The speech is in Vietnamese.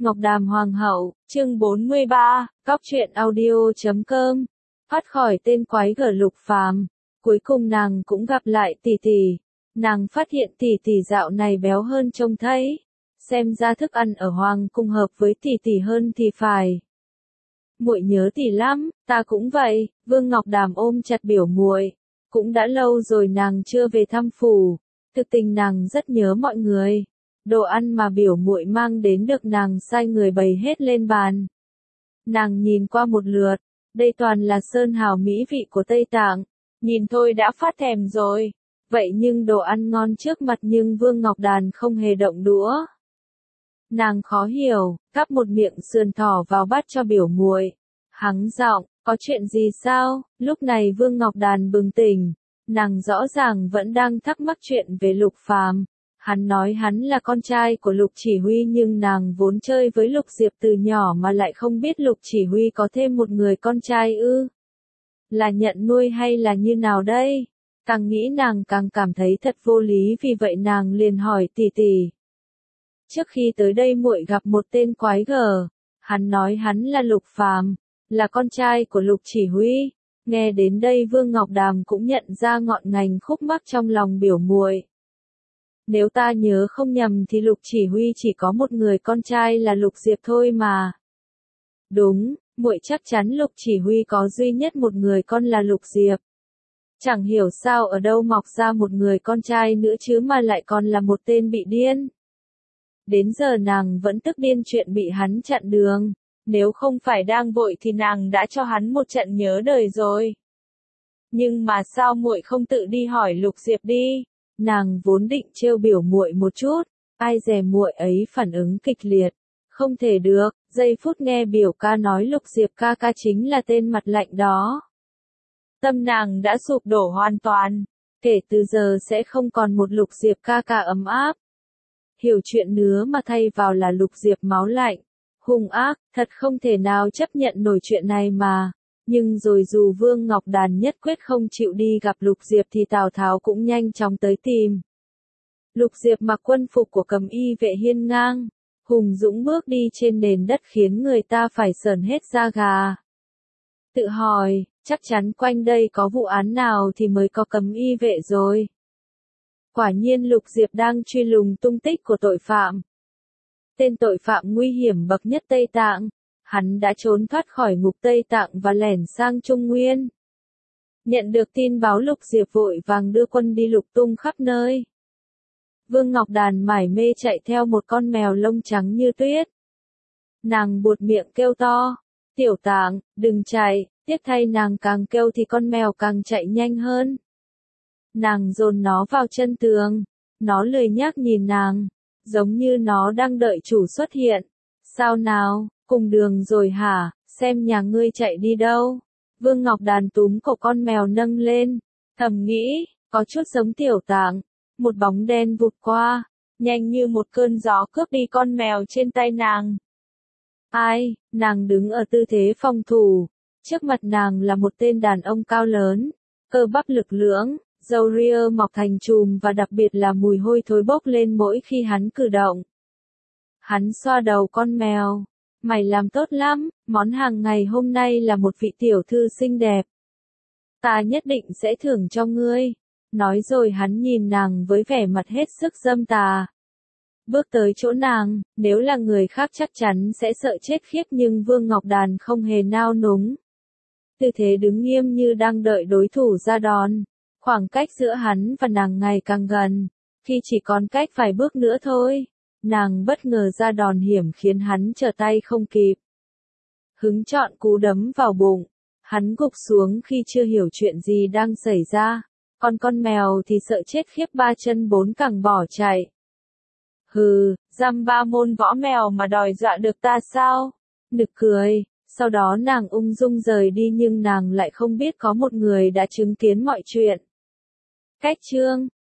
Ngọc Đàm Hoàng hậu, chương 43, Cóc truyện audio.com. Thoát khỏi tên quái gở Lục Phàm, cuối cùng nàng cũng gặp lại tỷ tỷ. Nàng phát hiện tỷ tỷ dạo này béo hơn trông thấy. Xem ra thức ăn ở Hoàng cung hợp với tỷ tỷ hơn thì phải. Muội nhớ tỷ lắm, ta cũng vậy. Vương Ngọc Đàm ôm chặt biểu muội. Cũng đã lâu rồi nàng chưa về thăm phủ. Thực tình nàng rất nhớ mọi người. Đồ ăn mà biểu muội mang đến được nàng sai người bày hết lên bàn. Nàng nhìn qua một lượt, đây toàn là sơn hào mỹ vị của Tây Tạng, nhìn thôi đã phát thèm rồi. Vậy nhưng đồ ăn ngon trước mặt nhưng Vương Ngọc Đàn không hề động đũa. Nàng khó hiểu, cắp một miệng sườn thỏ vào bát cho biểu muội. Hắng giọng, có chuyện gì sao? Lúc này Vương Ngọc Đàn bừng tỉnh, nàng rõ ràng vẫn đang thắc mắc chuyện về Lục Phàm. Hắn nói hắn là con trai của Lục Chỉ Huy nhưng nàng vốn chơi với Lục Diệp từ nhỏ mà lại không biết Lục Chỉ Huy có thêm một người con trai ư. Là nhận nuôi hay là như nào đây? Càng nghĩ nàng càng cảm thấy thật vô lý, vì vậy nàng liền hỏi tỷ tỷ. Trước khi tới đây muội gặp một tên quái gở, hắn nói hắn là Lục Phàm, là con trai của Lục Chỉ Huy. Nghe đến đây Vương Ngọc Đàm cũng nhận ra ngọn ngành khúc mắc trong lòng biểu muội. Nếu ta nhớ không nhầm thì Lục Chỉ Huy chỉ có một người con trai là Lục Diệp thôi mà. Đúng, muội chắc chắn Lục Chỉ Huy có duy nhất một người con là Lục Diệp. Chẳng hiểu sao ở đâu mọc ra một người con trai nữa chứ mà lại còn là một tên bị điên. Đến giờ nàng vẫn tức điên chuyện bị hắn chặn đường. Nếu không phải đang vội thì nàng đã cho hắn một trận nhớ đời rồi. Nhưng mà sao muội không tự đi hỏi Lục Diệp đi? Nàng vốn định trêu biểu muội một chút, ai dè muội ấy phản ứng kịch liệt. Không thể được, giây phút nghe biểu ca nói Lục Diệp ca ca chính là tên mặt lạnh đó. Tâm nàng đã sụp đổ hoàn toàn, kể từ giờ sẽ không còn một Lục Diệp ca ca ấm áp. Hiểu chuyện nữa mà thay vào là Lục Diệp máu lạnh, hung ác, thật không thể nào chấp nhận nổi chuyện này mà. Nhưng rồi dù Vương Ngọc Đàn nhất quyết không chịu đi gặp Lục Diệp thì Tào Tháo cũng nhanh chóng tới tìm. Lục Diệp mặc quân phục của cầm y vệ hiên ngang, hùng dũng bước đi trên nền đất khiến người ta phải sởn hết da gà. Tự hỏi, chắc chắn quanh đây có vụ án nào thì mới có cầm y vệ rồi. Quả nhiên Lục Diệp đang truy lùng tung tích của tội phạm. Tên tội phạm nguy hiểm bậc nhất Tây Tạng. Hắn đã trốn thoát khỏi ngục Tây Tạng và lẻn sang Trung Nguyên. Nhận được tin báo Lục Diệp vội vàng đưa quân đi lục tung khắp nơi. Vương Ngọc Đàn mải mê chạy theo một con mèo lông trắng như tuyết. Nàng buột miệng kêu to, Tiểu Tạng, đừng chạy, tiếc thay nàng càng kêu thì con mèo càng chạy nhanh hơn. Nàng dồn nó vào chân tường, nó lười nhác nhìn nàng, giống như nó đang đợi chủ xuất hiện. Sao nào? Cùng đường rồi hả, xem nhà ngươi chạy đi đâu. Vương Ngọc Đàn túm cổ con mèo nâng lên, thầm nghĩ, có chút giống Tiểu Tạng. Một bóng đen vụt qua, nhanh như một cơn gió cướp đi con mèo trên tay nàng. Ai, nàng đứng ở tư thế phòng thủ, trước mặt nàng là một tên đàn ông cao lớn, cơ bắp lực lưỡng, râu ria mọc thành chùm và đặc biệt là mùi hôi thối bốc lên mỗi khi hắn cử động. Hắn xoa đầu con mèo. Mày làm tốt lắm, món hàng ngày hôm nay là một vị tiểu thư xinh đẹp. Ta nhất định sẽ thưởng cho ngươi. Nói rồi hắn nhìn nàng với vẻ mặt hết sức dâm tà. Bước tới chỗ nàng, nếu là người khác chắc chắn sẽ sợ chết khiếp nhưng Vương Ngọc Đàn không hề nao núng. Tư thế đứng nghiêm như đang đợi đối thủ ra đòn. Khoảng cách giữa hắn và nàng ngày càng gần, khi chỉ còn cách vài bước nữa thôi. Nàng bất ngờ ra đòn hiểm khiến hắn trở tay không kịp. Hứng chọn cú đấm vào bụng. Hắn gục xuống khi chưa hiểu chuyện gì đang xảy ra. Còn con mèo thì sợ chết khiếp ba chân bốn cẳng bỏ chạy. Hừ, dăm ba môn võ mèo mà đòi dọa được ta sao? Nực cười. Sau đó nàng ung dung rời đi nhưng nàng lại không biết có một người đã chứng kiến mọi chuyện. Cách chương